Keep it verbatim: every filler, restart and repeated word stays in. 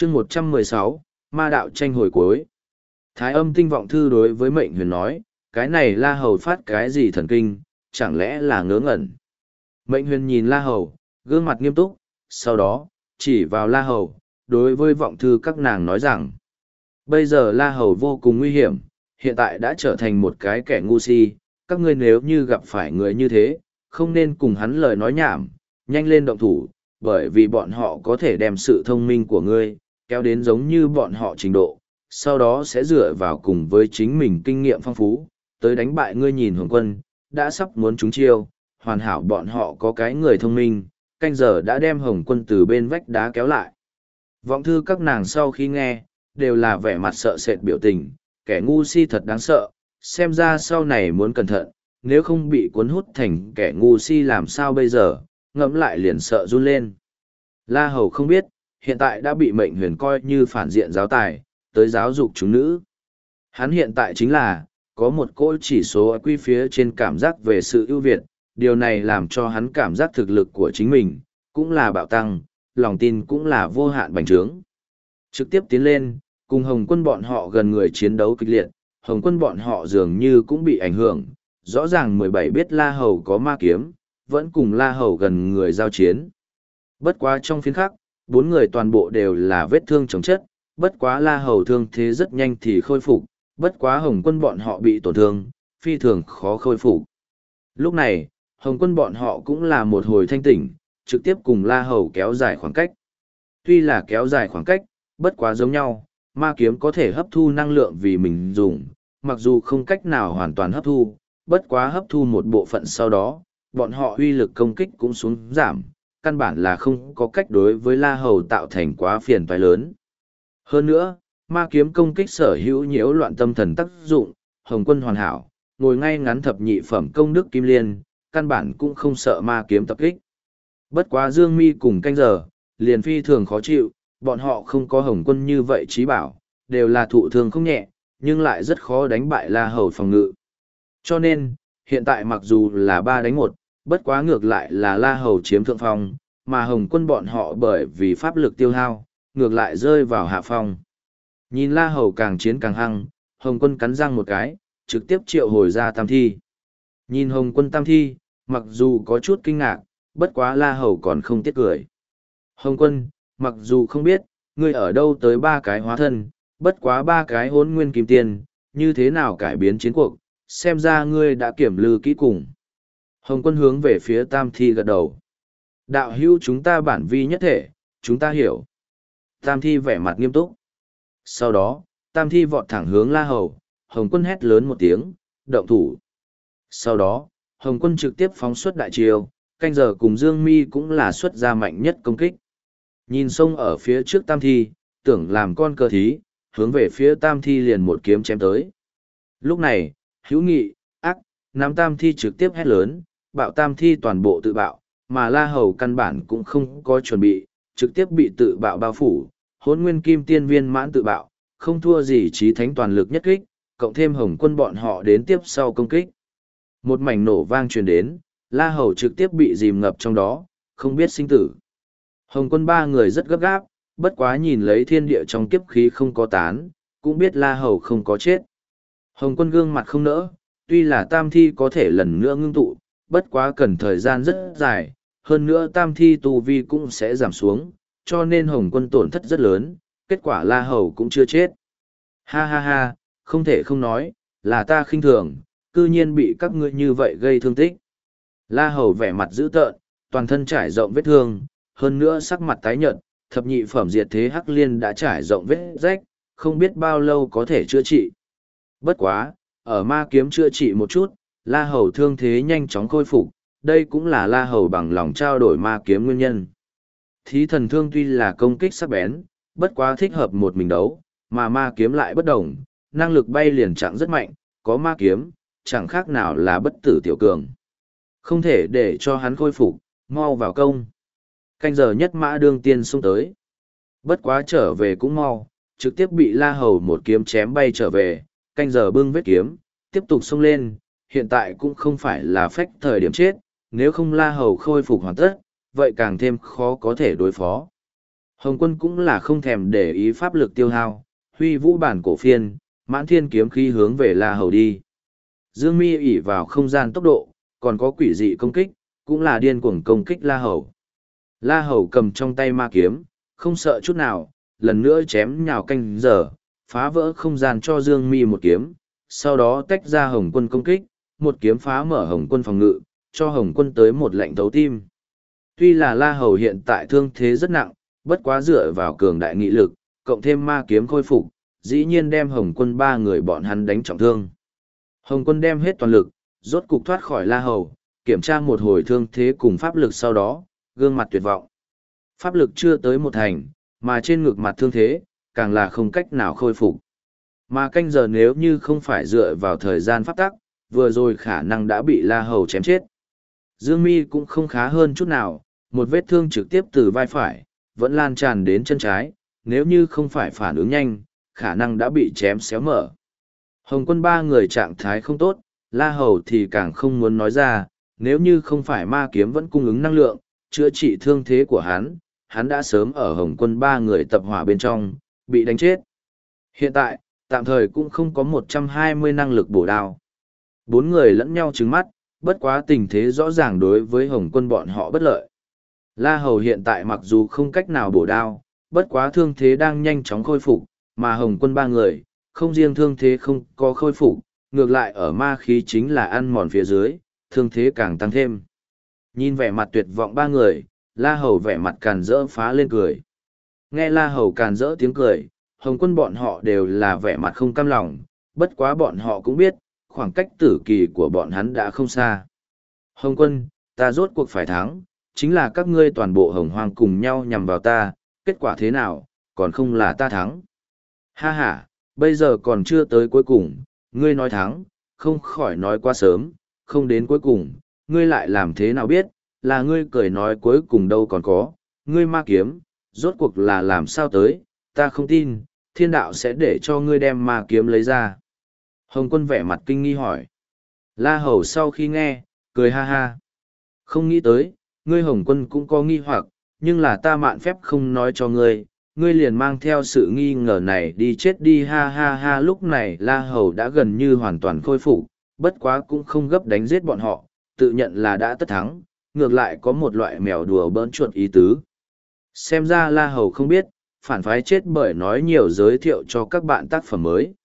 chương một trăm mười sáu, ma đạo tranh hồi cuối. Thái âm tinh vọng thư đối với mệnh huyền nói, cái này La Hầu phát cái gì thần kinh, chẳng lẽ là ngớ ngẩn. Mệnh huyền nhìn La Hầu, gương mặt nghiêm túc, sau đó, chỉ vào La Hầu, đối với vọng thư các nàng nói rằng, bây giờ La Hầu vô cùng nguy hiểm, hiện tại đã trở thành một cái kẻ ngu si, các ngươi nếu như gặp phải người như thế, không nên cùng hắn lời nói nhảm, nhanh lên động thủ, bởi vì bọn họ có thể đem sự thông minh của ngươi, kéo đến giống như bọn họ trình độ, sau đó sẽ dựa vào cùng với chính mình kinh nghiệm phong phú, tới đánh bại ngươi. Nhìn Hồng Quân, đã sắp muốn trúng chiêu, hoàn hảo bọn họ có cái người thông minh, canh giờ đã đem Hồng Quân từ bên vách đá kéo lại. Vọng thư các nàng sau khi nghe, đều là vẻ mặt sợ sệt biểu tình, kẻ ngu si thật đáng sợ, xem ra sau này muốn cẩn thận, nếu không bị cuốn hút thành kẻ ngu si làm sao bây giờ, ngẫm lại liền sợ run lên. La Hầu không biết, hiện tại đã bị mệnh huyền coi như phản diện giáo tài, tới giáo dục chúng nữ. Hắn hiện tại chính là, có một cỗ chỉ số quy phía trên cảm giác về sự ưu việt, điều này làm cho hắn cảm giác thực lực của chính mình, cũng là bạo tăng, lòng tin cũng là vô hạn bành trướng. Trực tiếp tiến lên, cùng Hồng Quân bọn họ gần người chiến đấu kịch liệt, Hồng Quân bọn họ dường như cũng bị ảnh hưởng, rõ ràng mười bảy biết La Hầu có ma kiếm, vẫn cùng La Hầu gần người giao chiến. Bất quá trong phiên khắc, bốn người toàn bộ đều là vết thương chống chất, bất quá La Hầu thương thế rất nhanh thì khôi phục, bất quá Hồng Quân bọn họ bị tổn thương, phi thường khó khôi phục. Lúc này, Hồng Quân bọn họ cũng là một hồi thanh tỉnh, trực tiếp cùng La Hầu kéo dài khoảng cách. Tuy là kéo dài khoảng cách, bất quá giống nhau, ma kiếm có thể hấp thu năng lượng vì mình dùng, mặc dù không cách nào hoàn toàn hấp thu, bất quá hấp thu một bộ phận sau đó, bọn họ uy lực công kích cũng xuống giảm, căn bản là không có cách đối với La Hầu tạo thành quá phiền toái lớn. Hơn nữa, ma kiếm công kích sở hữu nhiễu loạn tâm thần tác dụng, Hồng Quân hoàn hảo, ngồi ngay ngắn thập nhị phẩm công đức kim liên, căn bản cũng không sợ ma kiếm tập kích. Bất quá Dương Mi cùng canh giờ, liền phi thường khó chịu, bọn họ không có Hồng Quân như vậy trí bảo, đều là thụ thương không nhẹ, nhưng lại rất khó đánh bại La Hầu phòng ngự. Cho nên, hiện tại mặc dù là ba đánh một, bất quá ngược lại là La Hầu chiếm thượng phong, mà Hồng Quân bọn họ bởi vì pháp lực tiêu hao, ngược lại rơi vào hạ phong. Nhìn La Hầu càng chiến càng hăng, Hồng Quân cắn răng một cái, trực tiếp triệu hồi ra tam thi. Nhìn Hồng Quân tam thi, mặc dù có chút kinh ngạc, bất quá La Hầu còn không tiếc cười. Hồng Quân, mặc dù không biết, ngươi ở đâu tới ba cái hóa thân, bất quá ba cái hỗn nguyên kim tiền, như thế nào cải biến chiến cuộc, xem ra ngươi đã kiểm lư kỹ cùng. Hồng Quân hướng về phía tam thi gật đầu. Đạo hữu chúng ta bản vi nhất thể, chúng ta hiểu. Tam thi vẻ mặt nghiêm túc. Sau đó, tam thi vọt thẳng hướng La Hầu, Hồng Quân hét lớn một tiếng, động thủ. Sau đó, Hồng Quân trực tiếp phóng xuất đại chiêu, canh giờ cùng Dương Mi cũng là xuất ra mạnh nhất công kích. Nhìn sông ở phía trước tam thi, tưởng làm con cờ thí, hướng về phía tam thi liền một kiếm chém tới. Lúc này, hữu nghị, ác, nắm tam thi trực tiếp hét lớn, bạo tam thi toàn bộ tự bạo, mà La Hầu căn bản cũng không có chuẩn bị, trực tiếp bị tự bạo bao phủ, hỗn nguyên kim tiên viên mãn tự bạo, không thua gì chí thánh toàn lực nhất kích, cộng thêm Hồng Quân bọn họ đến tiếp sau công kích. Một mảnh nổ vang truyền đến, La Hầu trực tiếp bị dìm ngập trong đó, không biết sinh tử. Hồng Quân ba người rất gấp gáp, bất quá nhìn lấy thiên địa trong kiếp khí không có tán, cũng biết La Hầu không có chết. Hồng Quân gương mặt không nỡ, tuy là tam thi có thể lần nữa ngưng tụ, bất quá cần thời gian rất dài, hơn nữa tam thi tu vi cũng sẽ giảm xuống, cho nên Hồng Quân tổn thất rất lớn, kết quả La Hầu cũng chưa chết. Ha ha ha, không thể không nói, là ta khinh thường, cư nhiên bị các ngươi như vậy gây thương tích. La Hầu vẻ mặt dữ tợn, toàn thân trải rộng vết thương, hơn nữa sắc mặt tái nhợt, thập nhị phẩm diệt thế hắc liên đã trải rộng vết rách, không biết bao lâu có thể chữa trị. Bất quá, ở ma kiếm chữa trị một chút, La Hầu thương thế nhanh chóng khôi phục, đây cũng là La Hầu bằng lòng trao đổi ma kiếm nguyên nhân. Thí thần thương tuy là công kích sắc bén, bất quá thích hợp một mình đấu, mà ma kiếm lại bất đồng, năng lực bay liền chẳng rất mạnh, có ma kiếm, chẳng khác nào là bất tử tiểu cường. Không thể để cho hắn khôi phục, mau vào công. Canh giờ nhất mã đương tiên xung tới. Bất quá trở về cũng mau, trực tiếp bị La Hầu một kiếm chém bay trở về, canh giờ bưng vết kiếm, tiếp tục xông lên, hiện tại cũng không phải là phách thời điểm chết, nếu không La Hầu khôi phục hoàn tất, vậy càng thêm khó có thể đối phó. Hồng quân cũng là không thèm để ý pháp lực tiêu hao, huy vũ bản cổ phiên, mãn thiên kiếm khí hướng về La Hầu đi. Dương Mi ỷ vào không gian tốc độ, còn có quỷ dị công kích, cũng là điên cuồng công kích La Hầu. La Hầu cầm trong tay ma kiếm, không sợ chút nào, lần nữa chém nhào canh giờ, phá vỡ không gian cho Dương Mi một kiếm, sau đó tách ra Hồng quân công kích, một kiếm phá mở Hồng quân phòng ngự, cho Hồng quân tới một lệnh thấu tim. Tuy là La Hầu hiện tại thương thế rất nặng, bất quá dựa vào cường đại nghị lực, cộng thêm ma kiếm khôi phục, dĩ nhiên đem Hồng quân ba người bọn hắn đánh trọng thương. Hồng quân đem hết toàn lực, rốt cục thoát khỏi La Hầu, kiểm tra một hồi thương thế cùng pháp lực sau đó, gương mặt tuyệt vọng. Pháp lực chưa tới một thành, mà trên ngực mặt thương thế, càng là không cách nào khôi phục. Mà canh giờ nếu như không phải dựa vào thời gian pháp tắc, vừa rồi khả năng đã bị La Hầu chém chết. Dương Mi cũng không khá hơn chút nào, một vết thương trực tiếp từ vai phải, vẫn lan tràn đến chân trái, nếu như không phải phản ứng nhanh, khả năng đã bị chém xéo mở. Hồng quân ba người trạng thái không tốt, La Hầu thì càng không muốn nói ra, nếu như không phải ma kiếm vẫn cung ứng năng lượng, chữa trị thương thế của hắn, hắn đã sớm ở Hồng quân ba người tập hỏa bên trong, bị đánh chết. Hiện tại, tạm thời cũng không có một trăm hai mươi năng lực bổ đao. Bốn người lẫn nhau trừng mắt, bất quá tình thế rõ ràng đối với Hồng quân bọn họ bất lợi. La Hầu hiện tại mặc dù không cách nào bổ đao, bất quá thương thế đang nhanh chóng khôi phục, mà Hồng quân ba người, không riêng thương thế không có khôi phục, ngược lại ở ma khí chính là ăn mòn phía dưới, thương thế càng tăng thêm. Nhìn vẻ mặt tuyệt vọng ba người, La Hầu vẻ mặt càn rỡ phá lên cười. Nghe La Hầu càn rỡ tiếng cười, Hồng quân bọn họ đều là vẻ mặt không cam lòng, bất quá bọn họ cũng biết, khoảng cách tử kỳ của bọn hắn đã không xa. Hồng quân, ta rốt cuộc phải thắng, chính là các ngươi toàn bộ hồng hoang cùng nhau nhằm vào ta, kết quả thế nào, còn không là ta thắng. Ha ha, bây giờ còn chưa tới cuối cùng, ngươi nói thắng, không khỏi nói quá sớm, không đến cuối cùng, ngươi lại làm thế nào biết, là ngươi cười nói cuối cùng đâu còn có, ngươi ma kiếm, rốt cuộc là làm sao tới, ta không tin, thiên đạo sẽ để cho ngươi đem ma kiếm lấy ra. Hồng quân vẻ mặt kinh nghi hỏi. La Hầu sau khi nghe, cười ha ha. Không nghĩ tới, ngươi Hồng quân cũng có nghi hoặc, nhưng là ta mạn phép không nói cho ngươi, ngươi liền mang theo sự nghi ngờ này đi chết đi ha ha ha. Lúc này La Hầu đã gần như hoàn toàn khôi phục, bất quá cũng không gấp đánh giết bọn họ, tự nhận là đã tất thắng, ngược lại có một loại mèo đùa bỡn chuột ý tứ. Xem ra La Hầu không biết, phản phái chết bởi nói nhiều giới thiệu cho các bạn tác phẩm mới.